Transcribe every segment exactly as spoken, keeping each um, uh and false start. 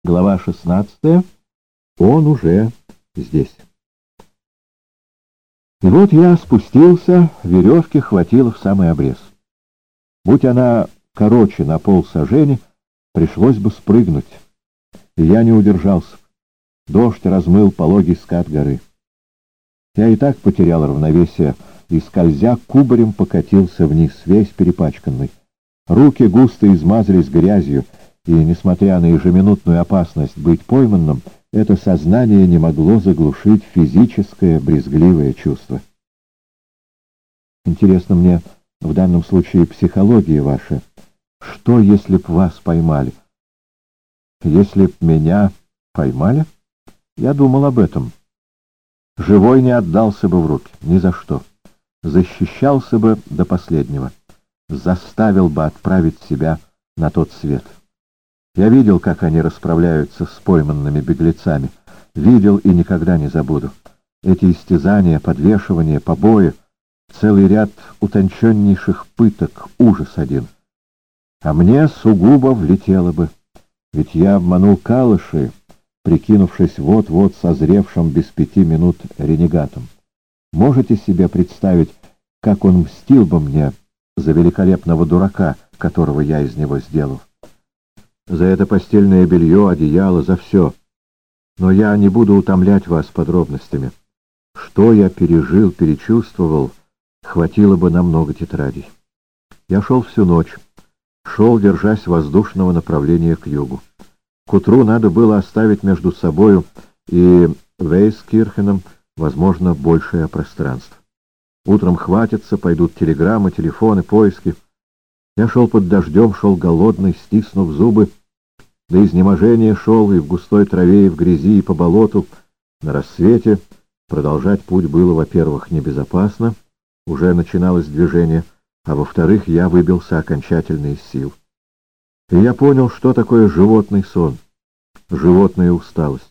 Глава шестнадцатая. Он уже здесь. И вот я спустился, веревки хватило в самый обрез. Будь она короче на полсажени, пришлось бы спрыгнуть. И я не удержался. Дождь размыл пологий скат горы. Я и так потерял равновесие и, скользя, кубарем покатился вниз, весь перепачканный. Руки густо измазались грязью, и, несмотря на ежеминутную опасность быть пойманным, это сознание не могло заглушить физическое брезгливое чувство. Интересно мне в данном случае психология ваша. Что, если б вас поймали? Если б меня поймали? Я думал об этом. Живой не отдался бы в руки, ни за что. Защищался бы до последнего. Заставил бы отправить себя на тот свет. Я видел, как они расправляются с пойманными беглецами. Видел и никогда не забуду. Эти истязания, подвешивания, побои, целый ряд утонченнейших пыток, ужас один. А мне сугубо влетело бы. Ведь я обманул Калыши, прикинувшись вот-вот созревшим без пяти минут ренегатом. Можете себе представить, как он мстил бы мне за великолепного дурака, которого я из него сделал? За это постельное белье, одеяло, за все. Но я не буду утомлять вас подробностями. Что я пережил, перечувствовал, хватило бы на много тетрадей. Я шел всю ночь, шел, держась воздушного направления к югу. К утру надо было оставить между собою и Вейскирхеном, возможно, большее пространство. Утром хватится, пойдут телеграммы, телефоны, поиски. Я шел под дождем, шел голодный, стиснув зубы. До изнеможения шел и в густой траве, и в грязи, и по болоту. На рассвете продолжать путь было, во-первых, небезопасно, уже начиналось движение, а во-вторых, я выбился окончательно из сил. И я понял, что такое животный сон, животная усталость.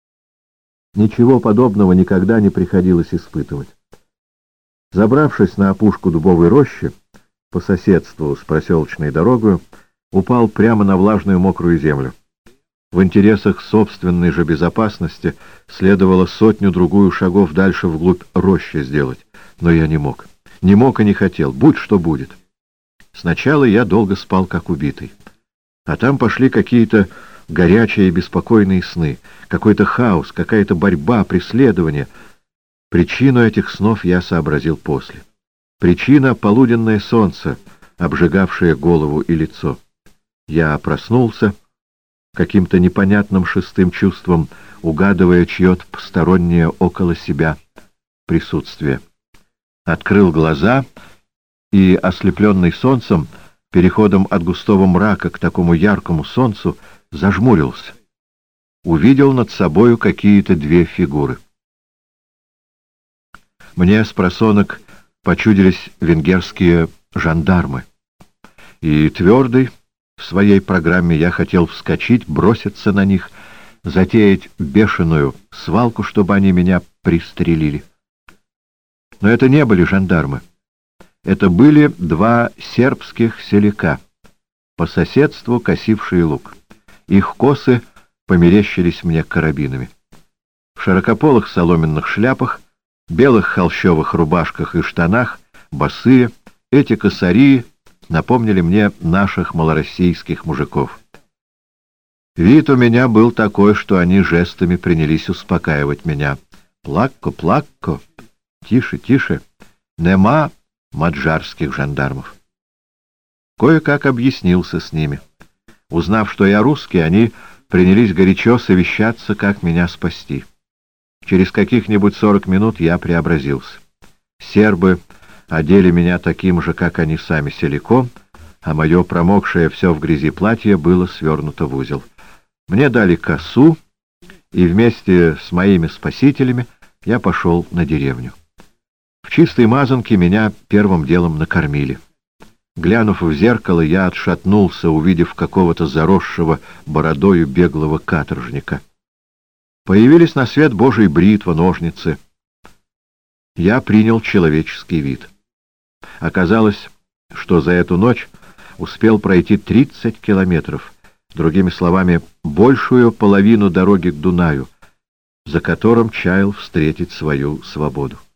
Ничего подобного никогда не приходилось испытывать. Забравшись на опушку дубовой рощи, по соседству с проселочной дорогой, упал прямо на влажную мокрую землю. В интересах собственной же безопасности следовало сотню-другую шагов дальше вглубь рощи сделать, но я не мог. Не мог и не хотел, будь что будет. Сначала я долго спал, как убитый. А там пошли какие-то горячие и беспокойные сны, какой-то хаос, какая-то борьба, преследование. Причину этих снов я сообразил после. Причина — полуденное солнце, обжигавшее голову и лицо. Я проснулся, каким-то непонятным шестым чувством, угадывая чье-то постороннее около себя присутствие. Открыл глаза и, ослепленный солнцем, переходом от густого мрака к такому яркому солнцу, зажмурился. Увидел над собою какие-то две фигуры. Мне спросонок почудились венгерские жандармы, и твердый в своей программе я хотел вскочить, броситься на них, затеять бешеную свалку, чтобы они меня пристрелили. Но это не были жандармы. Это были два сербских селяка, по соседству косившие лук. Их косы померещились мне карабинами. В широкополых соломенных шляпах, белых холщовых рубашках и штанах, босые, эти косари напомнили мне наших малороссийских мужиков. Вид у меня был такой, что они жестами принялись успокаивать меня. «Плакко, плакко! Тише, тише! Нема маджарских жандармов!» Кое-как объяснился с ними. Узнав, что я русский, они принялись горячо совещаться, как меня спасти. Через каких-нибудь сорок минут я преобразился. Сербы одели меня таким же, как они сами, селяком, а мое промокшее все в грязи платье было свернуто в узел. Мне дали косу, и вместе с моими спасителями я пошел на деревню. В чистой мазанке меня первым делом накормили. Глянув в зеркало, я отшатнулся, увидев какого-то заросшего бородою беглого каторжника. Появились на свет Божий бритва, ножницы. Я принял человеческий вид. Оказалось, что за эту ночь успел пройти тридцать километров, другими словами, большую половину дороги к Дунаю, за которым чаял встретить свою свободу.